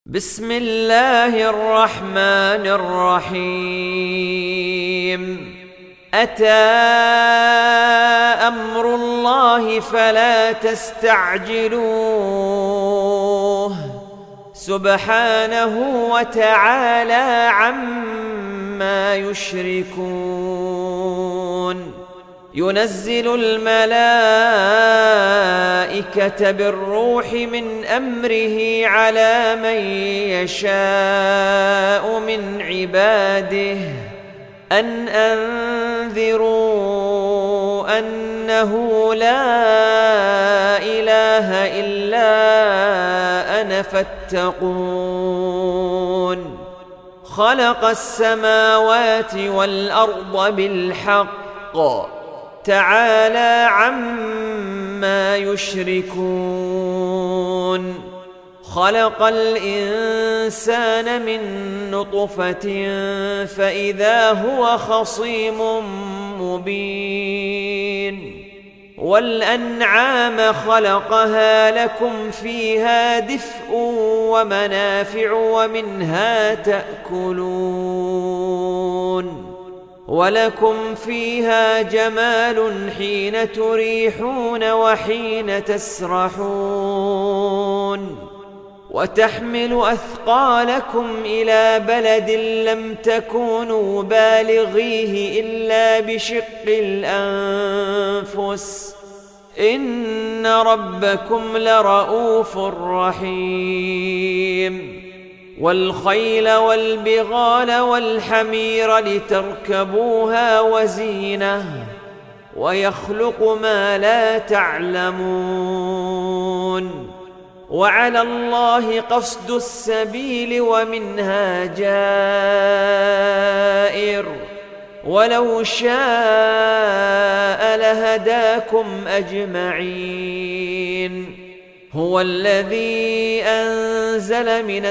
بسم الله الرحمن الرحيم. أتى أمر الله فلا تستعجلوه سبحانه وتعالى عما يشركون. ينزل الملائكة بالروح من أمره على من يشاء من عباده أن أنذروا أنه لا إله إلا أنا فاتقون. خلق السماوات والأرض بالحق تعالى عما يشركون. خلق الإنسان من نطفة فإذا هو خصيم مبين. والأنعام خلقها لكم فيها دفء ومنافع ومنها تأكلون. ولكم فيها جمال حين تريحون وحين تسرحون. وتحمل أثقالكم إلى بلد لم تكونوا بالغيه إلا بشق الأنفس إن ربكم لرؤوف رحيم. والخيل والبغال والحمير لتركبوها وزينة ويخلق ما لا تعلمون. وعلى الله قصد السبيل ومنها جائر ولو شاء لهداكم أجمعين. هو الذي أنزل من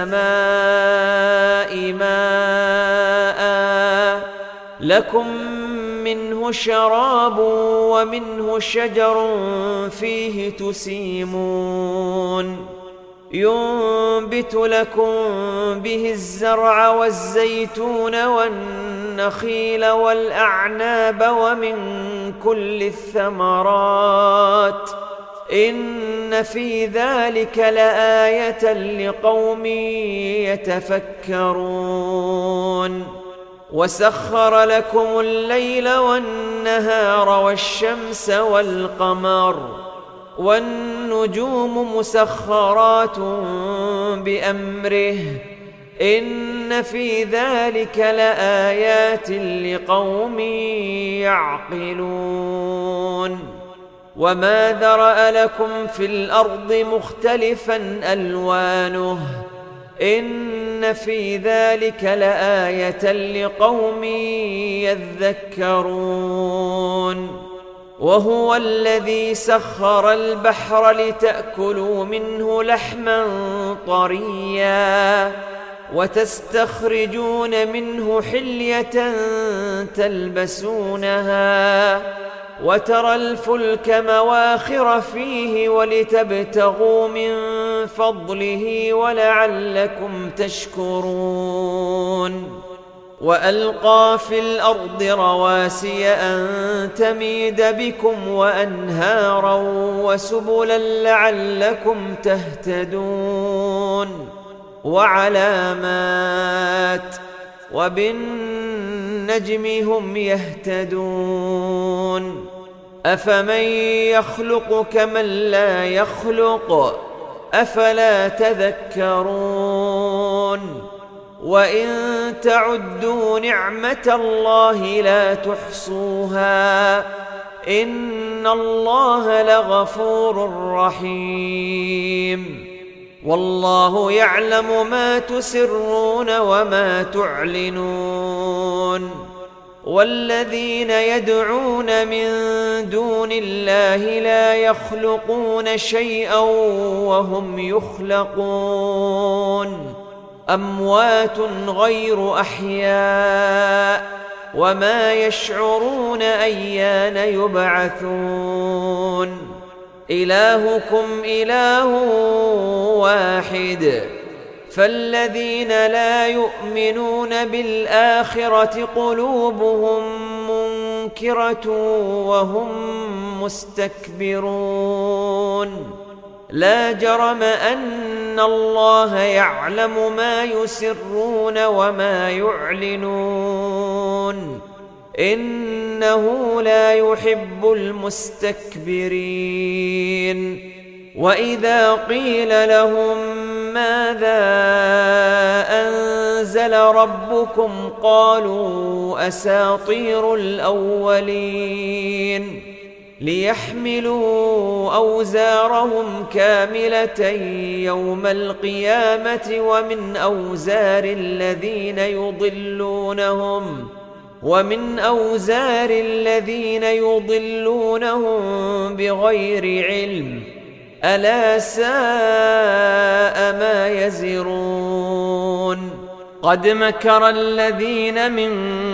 السماء ماء لكم منه شراب ومنه شجر فيه تسيمون. ينبت لكم به الزرع والزيتون والنخيل والأعناب ومن كل الثمرات إن في ذلك لآية لقوم يتفكرون. وسخر لكم الليل والنهار والشمس والقمر والنجوم مسخرات بأمره إن في ذلك لآيات لقوم يعقلون. وما ذرأ لكم في الأرض مختلفا ألوانه إن في ذلك لآية لقوم يذكرون. وهو الذي سخر البحر لتأكلوا منه لحما طريا وتستخرجون منه حلية تلبسونها وترى الفلك مواخر فيه ولتبتغوا من فضله ولعلكم تشكرون. وألقى في الأرض رواسي أن تميد بكم وأنهارا وسبلا لعلكم تهتدون. وعلامات وبالنجم هم يهتدون. أفمن يخلق كمن لا يخلق أفلا تذكرون. وإن تعدوا نعمة الله لا تحصوها إن الله لغفور رحيم. والله يعلم ما تسرون وما تعلنون. والذين يدعون من دون الله لا يخلقون شيئا وهم يخلقون. أموات غير أحياء وما يشعرون أيان يبعثون. إلهكم إله واحد فالذين لا يؤمنون بالآخرة قلوبهم منكرة وهم مستكبرون لا جرم أن الله يعلم ما يسرون وما يعلنون إنه لا يحب المستكبرين وإذا قيل لهم ماذا أنزل ربكم قالوا أساطير الأولين ليحملوا أوزارهم كاملة يوم القيامة ومن أوزار الذين يضلونهم بغير علم ألا ساء ما يزرون قد مكر الذين من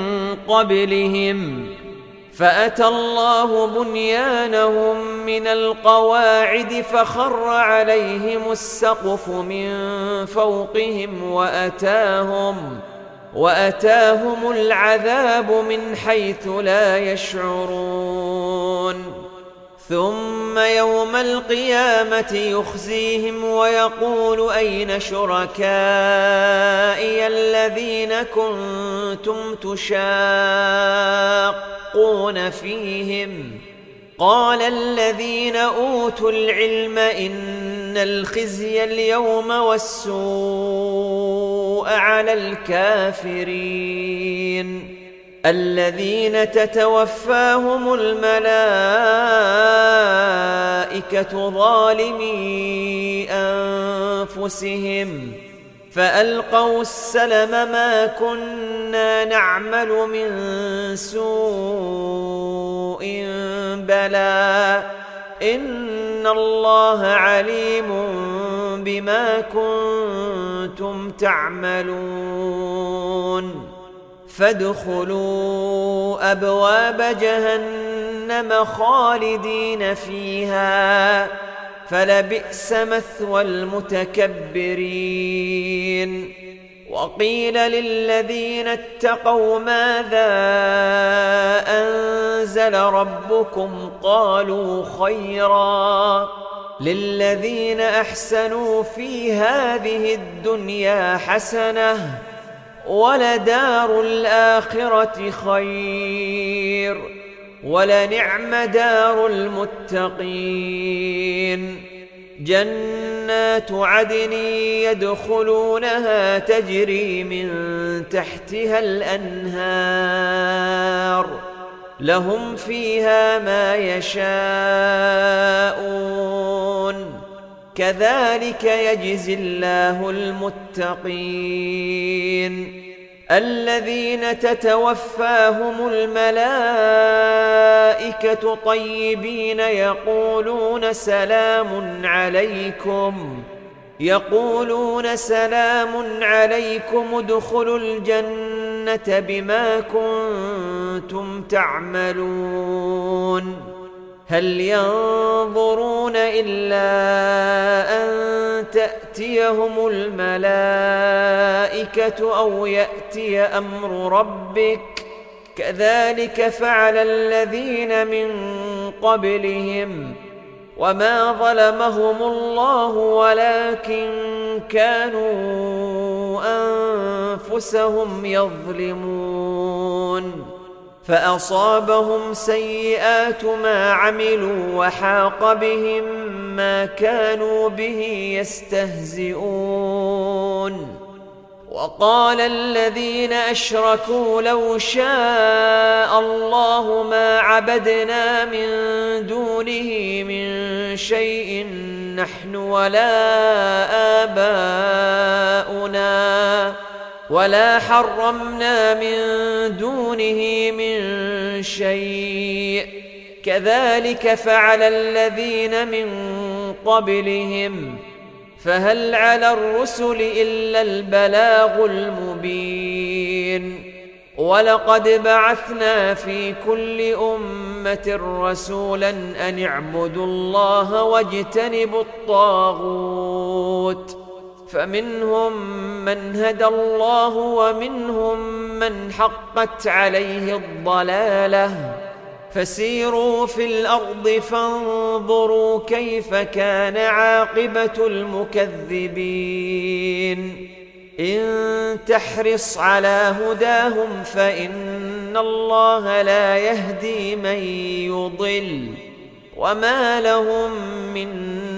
قبلهم فأتى الله بنيانهم من القواعد فخر عليهم السقف من فوقهم وأتاهم العذاب من حيث لا يشعرون ثم يوم القيامة يخزيهم ويقول أين شركائي الذين كنتم تشاقون فيهم قال الذين أوتوا العلم إن الخزي اليوم والسوء على الكافرين الذين تتوفاهم الملائكة ظالمي أنفسهم فألقوا السلم ما كنا نعمل من سوء بلى إن الله عليم بما كنتم تعملون فادخلوا أبواب جهنم خالدين فيها فلبئس مثوى المتكبرين وقيل للذين اتقوا ماذا أنزل ربكم قالوا خيرا للذين أحسنوا في هذه الدنيا حسنة ولدار الآخرة خير ولنعم دار المتقين جنات عدن يدخلونها تجري من تحتها الأنهار لهم فيها ما يشاءون كذلك يجزي الله المتقين الذين تتوفاهم الملائكة طيبين يقولون سلام عليكم ادخلوا الجنة بما كنتم تعملون هل ينظرون إلا أن تأتيهم الملائكة أو يأتي أمر ربك كذلك فعل الذين من قبلهم وما ظلمهم الله ولكن كانوا أنفسهم يظلمون فأصابهم سيئات ما عملوا وحاق بهم ما كانوا به يستهزئون وقال الذين أشركوا لو شاء الله ما عبدنا من دونه من شيء نحن ولا آباؤنا ولا حرمنا من دونه من شيء كذلك فعل الذين من قبلهم فهل على الرسل إلا البلاغ المبين ولقد بعثنا في كل أمة رسولا أن اعبدوا الله واجتنبوا الطاغوت فمنهم من هدى الله ومنهم من حقت عليه الضلالة فسيروا في الأرض فانظروا كيف كان عاقبة المكذبين إن تحرص على هداهم فإن الله لا يهدي من يضل وما لهم من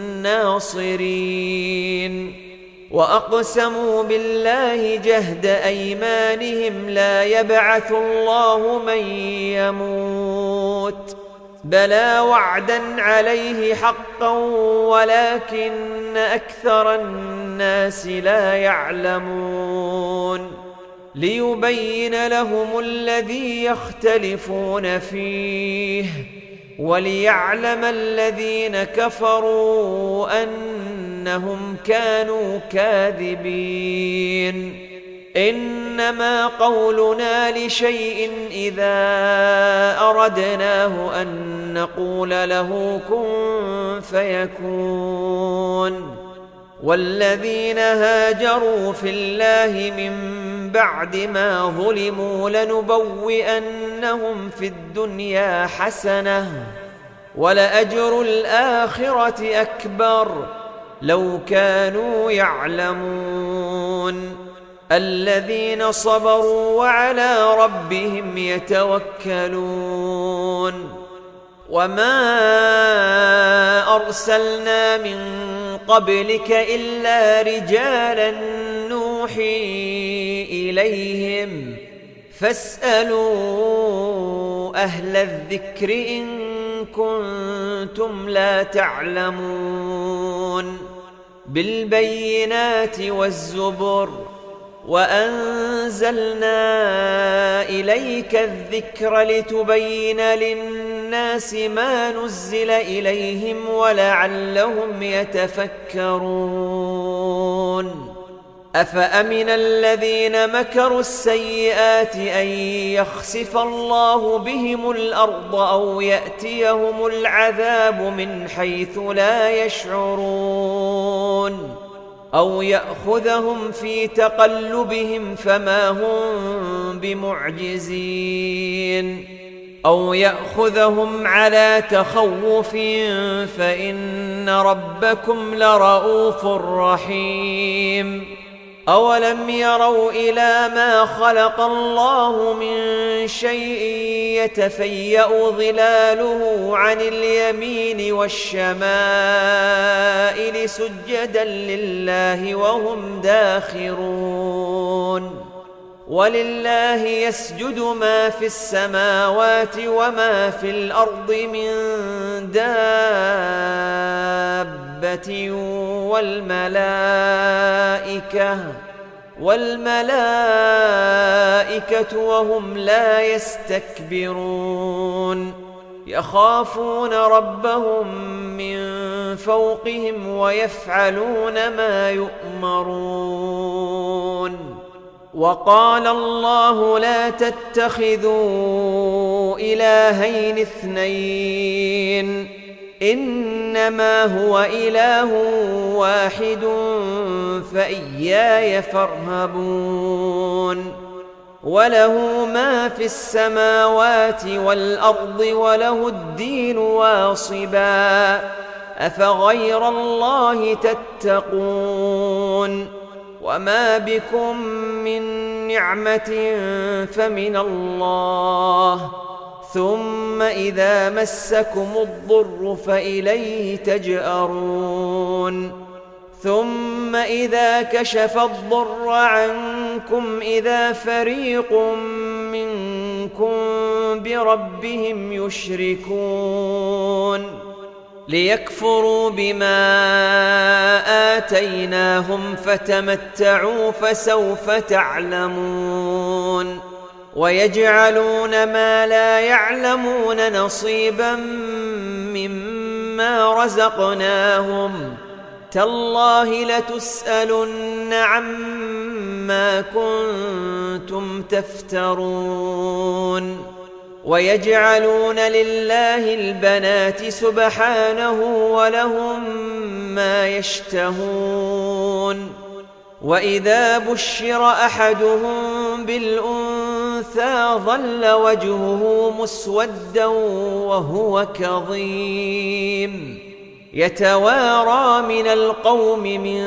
ناصرين وأقسموا بالله جهد أيمانهم لا يبعث الله من يموت بلى وعدا عليه حقا ولكن أكثر الناس لا يعلمون ليبين لهم الذي يختلفون فيه وليعلم الذين كفروا أنهم كانوا كاذبين إنما قولنا لشيء إذا أردناه أن نقول له كن فيكون والذين هاجروا في الله من بعد ما ظلموا لنبوئنهم في الدنيا حسنة ولأجر الآخرة أكبر لو كانوا يعلمون الذين صبروا وعلى ربهم يتوكلون وما أرسلنا من قبلك إلا رجالا نوحي إليهم فاسألوا أهل الذكر إن كنتم لا تعلمون بالبينات والزبر وأنزلنا إليك الذكر لتبين للناس ما نزل إليهم ولعلهم يتفكرون أفأمن الذين مكروا السيئات أن يخسف الله بهم الأرض أو يأتيهم العذاب من حيث لا يشعرون أو يأخذهم في تقلبهم فما هم بمعجزين أو يأخذهم على تخوف فإن ربكم لرؤوف رحيم أولم يروا إلى ما خلق الله من شيء يتفيأ ظلاله عن اليمين والشمائل سجدا لله وهم داخرون ولله يسجد ما في السماوات وما في الأرض من دابة والملائكة وهم لا يستكبرون يخافون ربهم من فوقهم ويفعلون ما يؤمرون وقال الله لا تتخذوا إلهين اثنين إنما هو إله واحد فإياي فارهبون وله ما في السماوات والأرض وله الدين واصبا أفغير الله تتقون وما بكم من نعمة فمن الله ثم إذا مسكم الضر فإليه تجأرون ثم إذا كشف الضر عنكم إذا فريق منكم بربهم يشركون ليكفروا بما آتيناهم فتمتعوا فسوف تعلمون ويجعلون ما لا يعلمون نصيبا مما رزقناهم تالله لتسألن عما كنتم تفترون ويجعلون لله البنات سبحانه ولهم ما يشتهون وإذا بشر أحدهم بالأنثى ظل وجهه مسودا وهو كظيم يتوارى من القوم من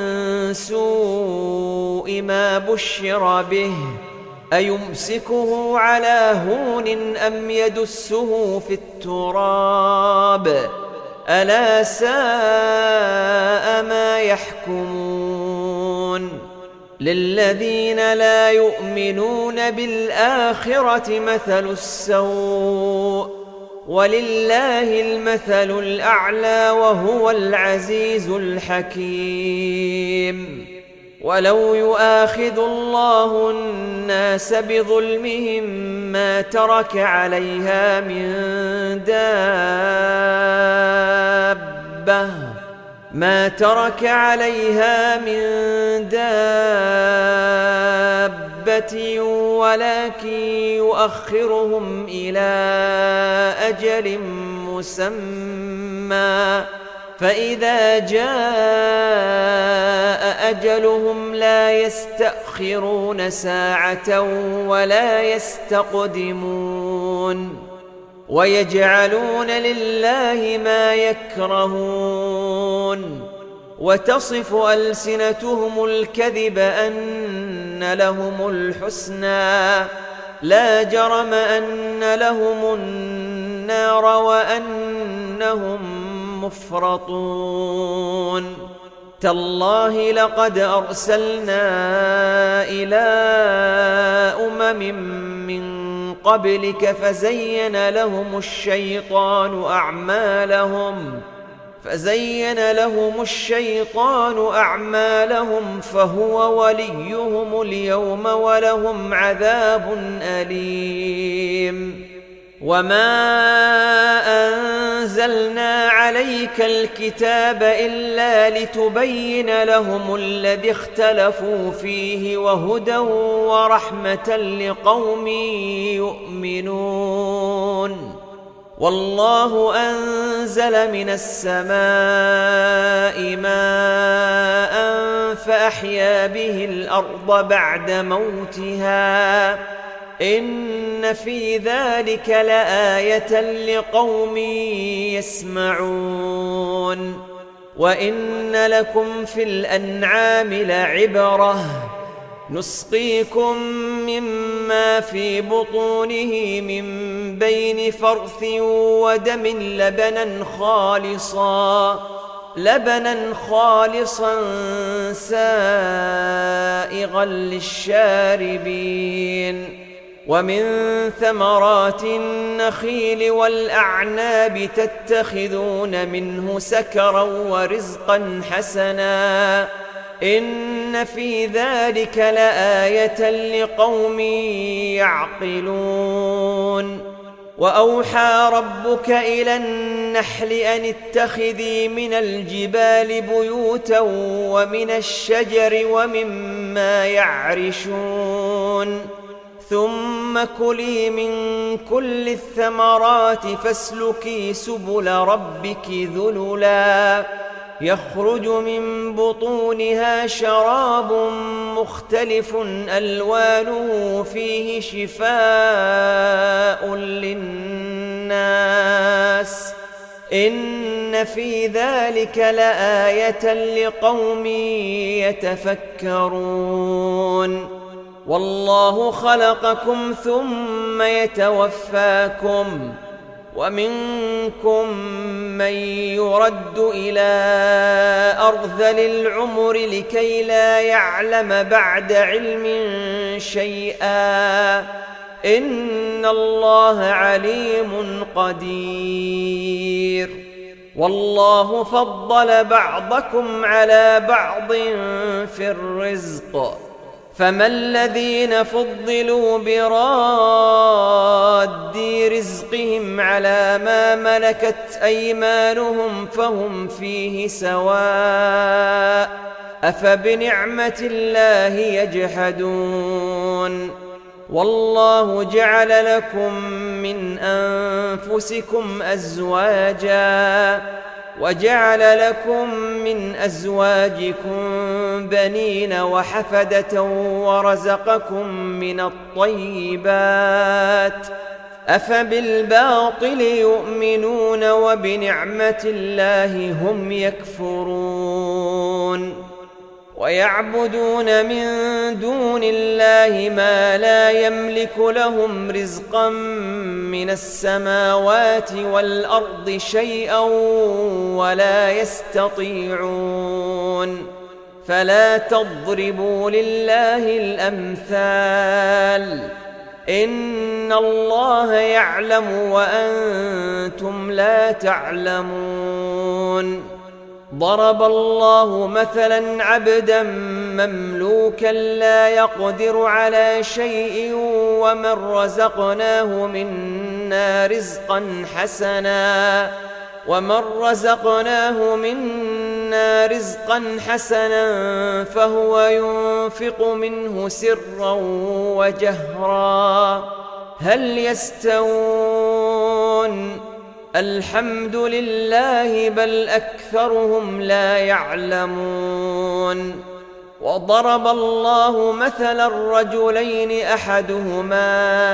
سوء ما بشر به أيمسكه على هون أم يدسه في التراب ألا ساء ما يحكمون للذين لا يؤمنون بالآخرة مثل السوء ولله المثل الأعلى وهو العزيز الحكيم ولو يؤاخذ الله الناس بظلمهم ما ترك عليها من دابة ولكن يؤخرهم إلى أجل مسمى فإذا جاء أجلهم لا يستأخرون ساعة ولا يستقدمون ويجعلون لله ما يكرهون وتصف ألسنتهم الكذب أن لهم الحسنى لا جرم أن لهم النار وأنهم مفرطون تالله لقد أرسلنا إلى من قبلك فزين لهم الشيطان أعمالهم فهو وليهم اليوم ولهم عذاب أليم وما أنزلنا عليك الكتاب إلا لتبين لهم الذي اختلفوا فيه وهدى ورحمة لقوم يؤمنون والله أنزل من السماء ماء فأحيا به الأرض بعد موتها إن في ذلك لآية لقوم يسمعون وإن لكم في الأنعام لعبرة نسقيكم مما في بطونه من بين فرث ودم لبنا خالصا سائغا للشاربين ومن ثمرات النخيل والأعناب تتخذون منه سكرا ورزقا حسنا إن في ذلك لآية لقوم يعقلون وأوحى ربك إلى النحل أن اتخذي من الجبال بيوتا ومن الشجر ومما يعرشون ثم كلي من كل الثمرات فاسلكي سبل ربك ذللا يخرج من بطونها شراب مختلف ألوانه فيه شفاء للناس إن في ذلك لآية لقوم يتفكرون والله خلقكم ثم يتوفاكم ومنكم من يرد إلى أرذل العمر لكي لا يعلم بعد علم شيئا إن الله عليم قدير والله فضل بعضكم على بعض في الرزق فما الذين فضلوا براد رزقهم على ما ملكت أيمانهم فهم فيه سواء أفبنعمة الله يجحدون والله جعل لكم من أنفسكم أزواجا وجعل لكم من أزواجكم بنين وحفدة ورزقكم من الطيبات أفبالباطل يؤمنون وبنعمة الله هم يكفرون ويعبدون من دون الله ما لا يملك لهم رزقا من السماوات والأرض شيئا ولا يستطيعون فلا تضربوا لله الأمثال إن الله يعلم وأنتم لا تعلمون ضرب الله مثلا عبدا مملوكا لا يقدر على شيء ومن رزقناه منا رزقا حسنا فهو ينفق منه سرا وجهرا هل يستوون الحمد لله بل أكثرهم لا يعلمون وضرب الله مثلا الرجلين أحدهما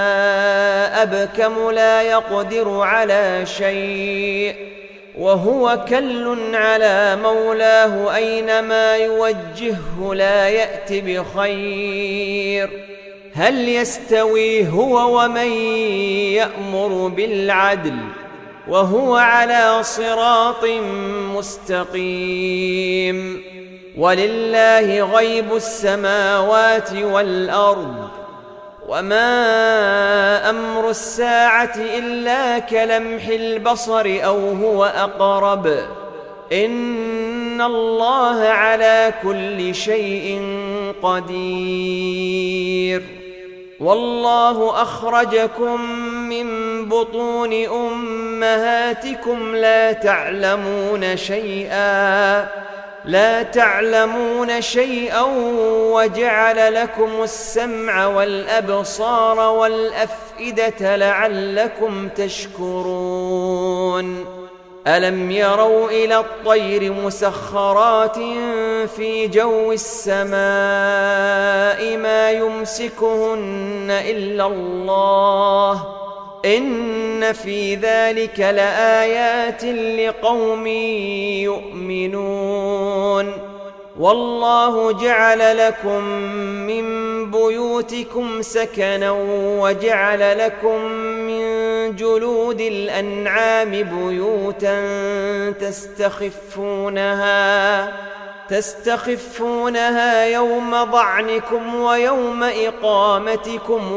أبكم لا يقدر على شيء وهو كل على مولاه أينما يوجهه لا يأت بخير هل يستوي هو ومن يأمر بالعدل وهو على صراط مستقيم ولله غيب السماوات والأرض وما أمر الساعة إلا كلمح البصر أو هو أقرب إن الله على كل شيء قدير والله أخرجكم من بطون أمهاتكم لا تعلمون شيئا وجعل لكم السمع والأبصار والأفئدة لعلكم تشكرون ألم يروا إلى الطير مسخرات في جو السماء ما يمسكهن إلا الله إن في ذلك لآيات لقوم يؤمنون والله جعل لكم من بيوتكم سكنا وجعل لكم من جلود الأنعام بيوتا تستخفونها يوم ضعنكم ويوم إقامتكم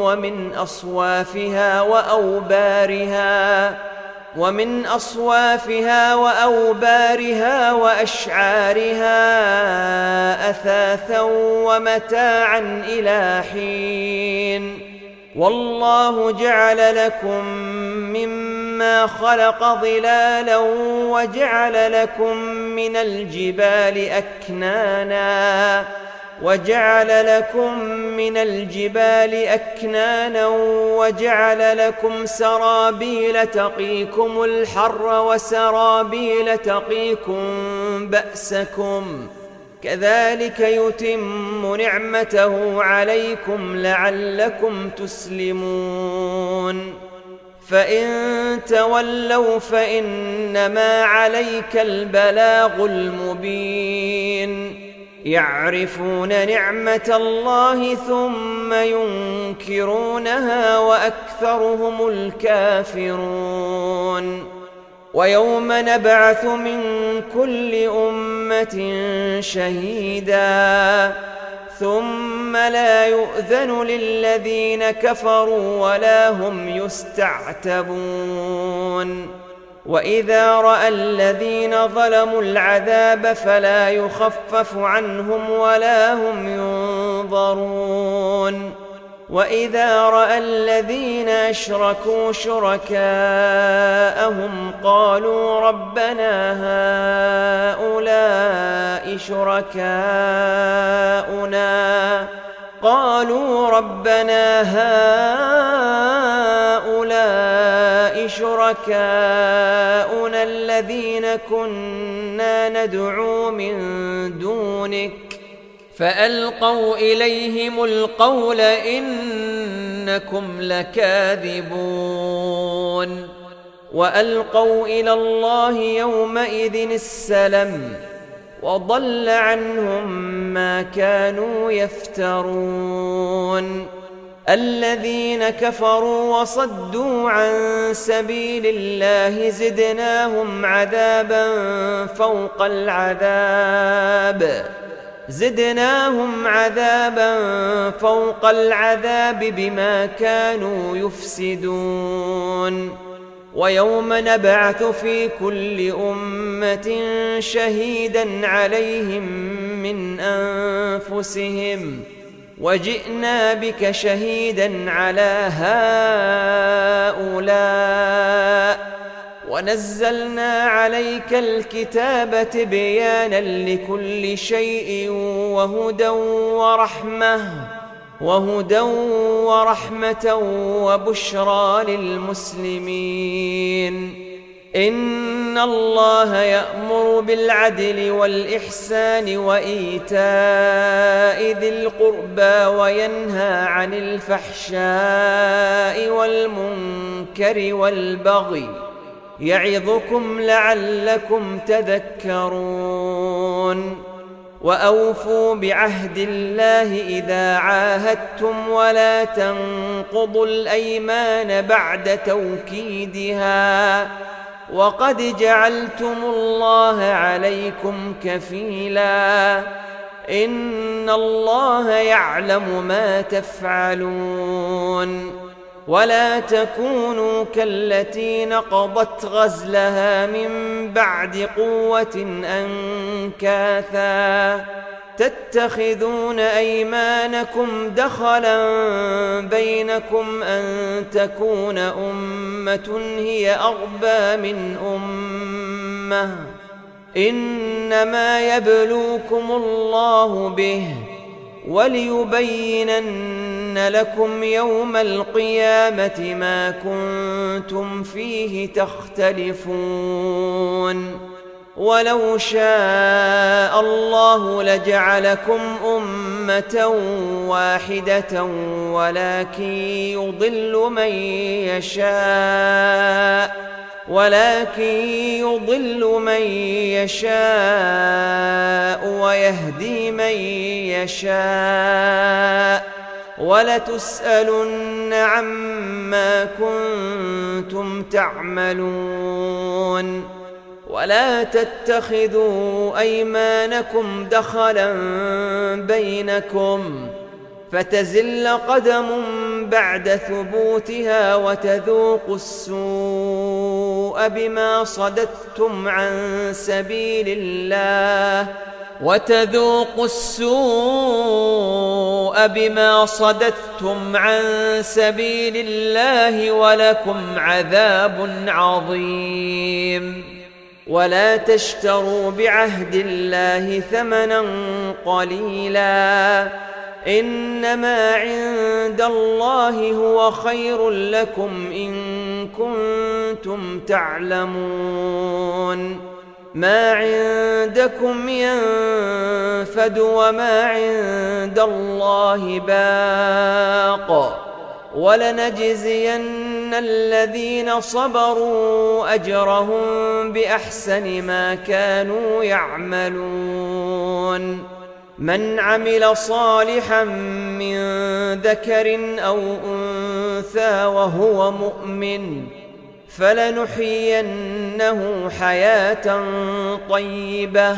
ومن أصوافها وأوبارها وأشعارها أثاثا ومتاعا إلى حين والله جعل لكم مما خلق ظلالا وجعل لكم من الجبال أكنانا وجعل لكم سرابيل تقيكم الحر وسرابيل تقيكم بأسكم كذلك يتم نعمته عليكم لعلكم تسلمون فإن تولوا فإنما عليك البلاغ المبين يعرفون نعمة الله ثم ينكرونها وأكثرهم الكافرون ويوم نبعث من كل أمة شهيدا ثم لا يؤذن للذين كفروا ولا هم يستعتبون وإذا رأى الذين ظلموا العذاب فلا يخفف عنهم ولا هم ينظرون وإذا رأى الذين أشركوا شركاءهم قالوا ربنا هؤلاء شركاؤنا الذين كنا ندعو من دونك فألقوا إليهم القول إنكم لكاذبون وألقوا إلى الله يومئذ السلم وضل عنهم ما كانوا يفترون الذين كفروا وصدوا عن سبيل الله زدناهم عذابا فوق العذاب بما كانوا يفسدون ويوم نبعث في كل أمة شهيدا عليهم من أنفسهم وجئنا بك شهيدا على هؤلاء ونزلنا عليك الكتاب تبيانا لكل شيء وهدى ورحمة وبشرى للمسلمين إن الله يأمر بالعدل والإحسان وإيتاء ذي القربى وينهى عن الفحشاء والمنكر والبغي يعظكم لعلكم تذكرون وأوفوا بعهد الله إذا عاهدتم ولا تنقضوا الأيمان بعد توكيدها وقد جعلتم الله عليكم كفيلا إن الله يعلم ما تفعلون ولا تكونوا كالتي نقضت غزلها من بعد قوة أنكاثا تتخذون أيمانكم دخلا بينكم أن تكون أمة هي أربى من أمة إنما يبلوكم الله به وليبينن لكم يوم القيامة ما كنتم فيه تختلفون ولو شاء الله لجعلكم أمة واحدة ولكن يضل من يشاء ويهدي من يشاء ولتسألن عما كنتم تعملون ولا تتخذوا أيمانكم دخلا بينكم فتزل قدم بعد ثبوتها وتذوقوا السوء بما صددتم عن سبيل الله ولكم عذاب عظيم ولا تشتروا بعهد الله ثمنا قليلا إنما عند الله هو خير لكم إن كنتم تعلمون ما عندكم ينفد وما عند الله باق ولنجزين الذين صبروا أجرهم بأحسن ما كانوا يعملون من عمل صالحا من ذكر أو أنثى وهو مؤمن فلنحيينه حياة طيبة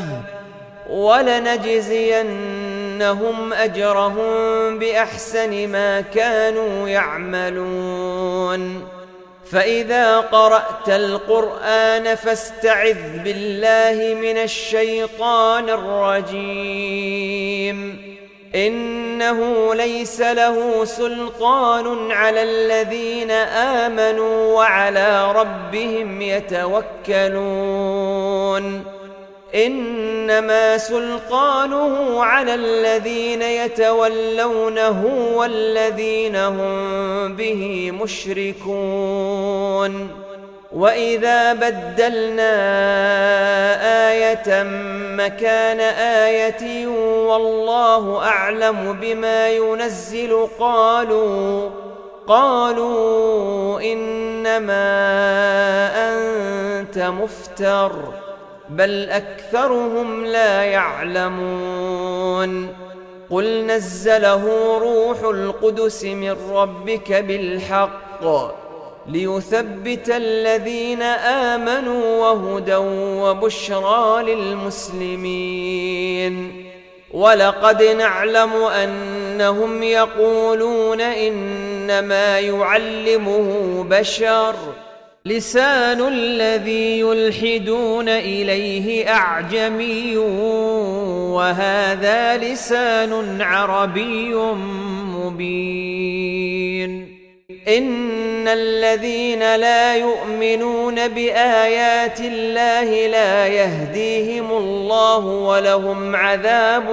ولنجزينهم أجرهم بأحسن ما كانوا يعملون فإذا قرأت القرآن فاستعذ بالله من الشيطان الرجيم إنه ليس له سلطان على الذين آمنوا وعلى ربهم يتوكلون إنما سلطانه على الذين يتولونه والذين هم به مشركون وإذا بدلنا آية مكان آية والله أعلم بما ينزل قالوا إنما أنت مفتر بل أكثرهم لا يعلمون قل نزله روح القدس من ربك بالحق ليثبت الذين آمنوا وهدى وبشرى للمسلمين ولقد نعلم أنهم يقولون إنما يعلمه بشر لسان الذي يلحدون إليه أعجمي وهذا لسان عربي مبين إن الذين لا يؤمنون بآيات الله لا يهديهم الله ولهم عذاب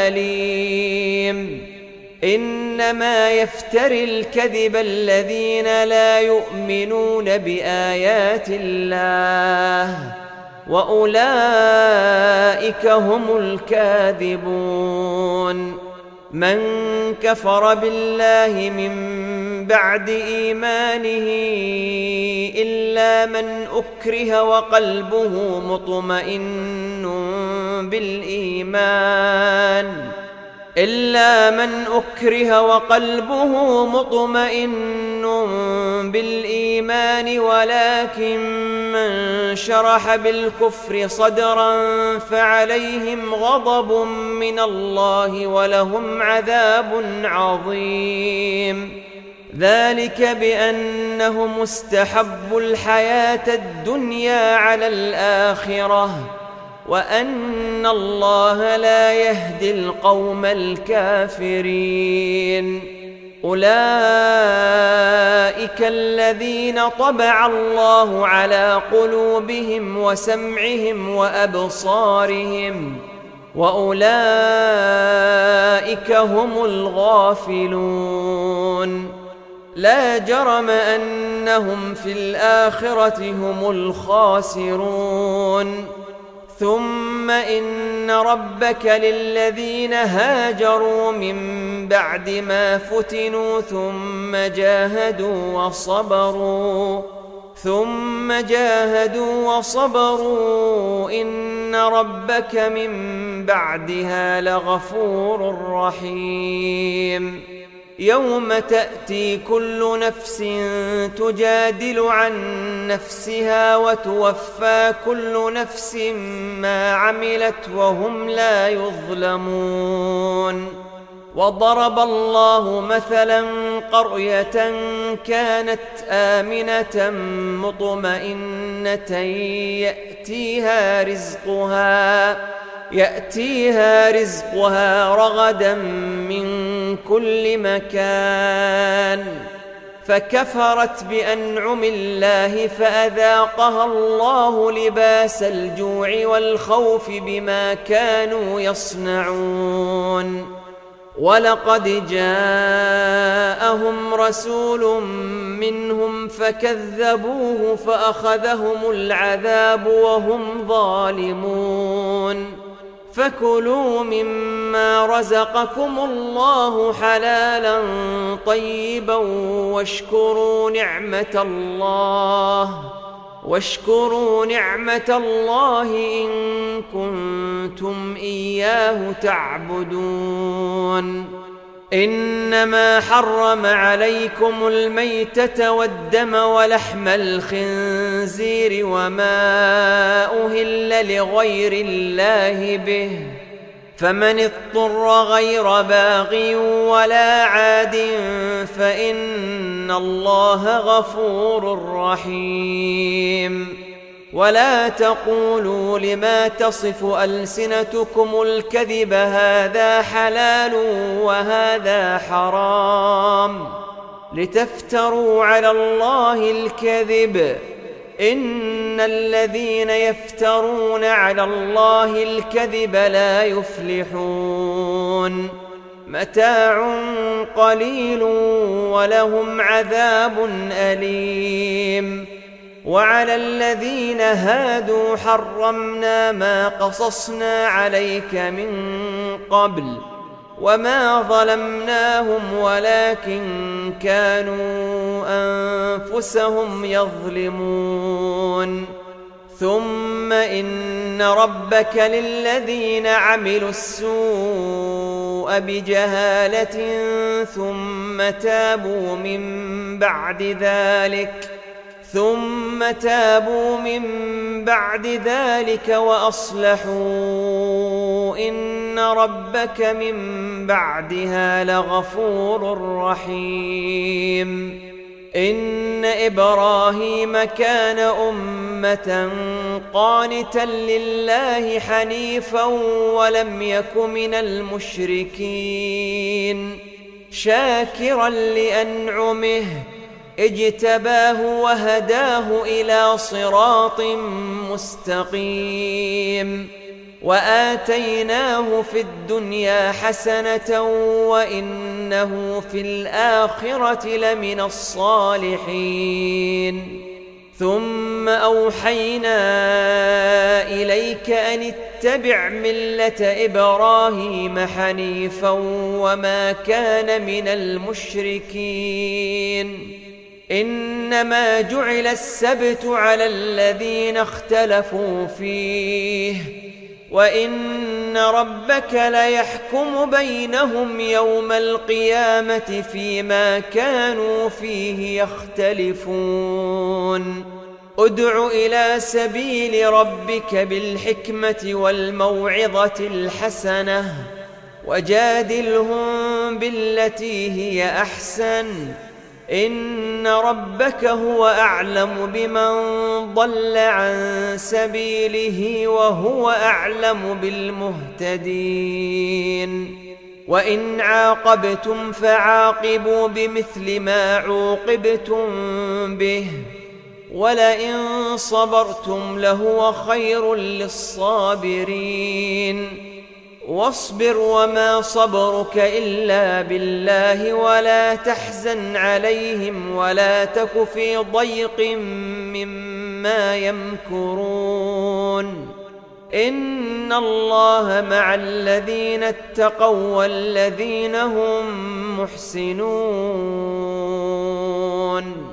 أليم إنما يفتري الكذب الذين لا يؤمنون بآيات الله وأولئك هم الكاذبون من كفر بالله من بعد إيمانه إلا من أكره وقلبه مطمئن بالإيمان ولكن من شرح بالكفر صدرا فعليهم غضب من الله ولهم عذاب عظيم ذلك بأنهم استحبوا الحياة الدنيا على الآخرة وأن الله لا يهدي القوم الكافرين أولئك الذين طبع الله على قلوبهم وسمعهم وأبصارهم وأولئك هم الغافلون لا جرم أنهم في الآخرة هم الخاسرون ثم إن ربك للذين هاجروا من بعد ما فتنوا ثم جاهدوا وصبروا إن ربك من بعدها لغفور رحيم يوم تأتي كل نفس تجادل عن نفسها وتوفى كل نفس ما عملت وهم لا يظلمون وضرب الله مثلا قرية كانت آمنة مطمئنة يأتيها رزقها رغدا من كل مكان فكفرت بأنعم الله فأذاقها الله لباس الجوع والخوف بما كانوا يصنعون ولقد جاءهم رسول منهم فكذبوه فأخذهم العذاب وهم ظالمون فكلوا مما رزقكم الله حلالا طيبا واشكروا نعمة الله إن كنتم إياه تعبدون إنما حرم عليكم الميتة والدم ولحم الخنزير وما أهل لغير الله به فمن اضطر غير باغ ولا عاد فإن الله غفور رحيم ولا تقولوا لما تصف ألسنتكم الكذب هذا حلال وهذا حرام لتفتروا على الله الكذب إن الذين يفترون على الله الكذب لا يفلحون متاع قليل ولهم عذاب أليم وعلى الذين هادوا حرمنا ما قصصنا عليك من قبل وما ظلمناهم ولكن كانوا أنفسهم يظلمون ثم إن ربك للذين عملوا السوء بجهالة ثم تابوا من بعد ذلك وأصلحوا إن ربك من بعدها لغفور رحيم إن إبراهيم كان أمة قانتا لله حنيفا ولم يك من المشركين شاكرا لأنعمه اجتباه وهداه إلى صراط مستقيم وآتيناه في الدنيا حسنة وإنه في الآخرة لمن الصالحين ثم أوحينا إليك أن اتبع ملة إبراهيم حنيفا وما كان من المشركين إنما جعل السبت على الذين اختلفوا فيه وإن ربك ليحكم بينهم يوم القيامة فيما كانوا فيه يختلفون ادع إلى سبيل ربك بالحكمة والموعظة الحسنة وجادلهم بالتي هي أحسن إن ربك هو أعلم بمن ضل عن سبيله وهو أعلم بالمهتدين وإن عاقبتم فعاقبوا بمثل ما عوقبتم به ولئن صبرتم لهو خير للصابرين واصبر وما صبرك إلا بالله ولا تحزن عليهم ولا تك في ضيق مما يمكرون إن الله مع الذين اتقوا والذين هم محسنون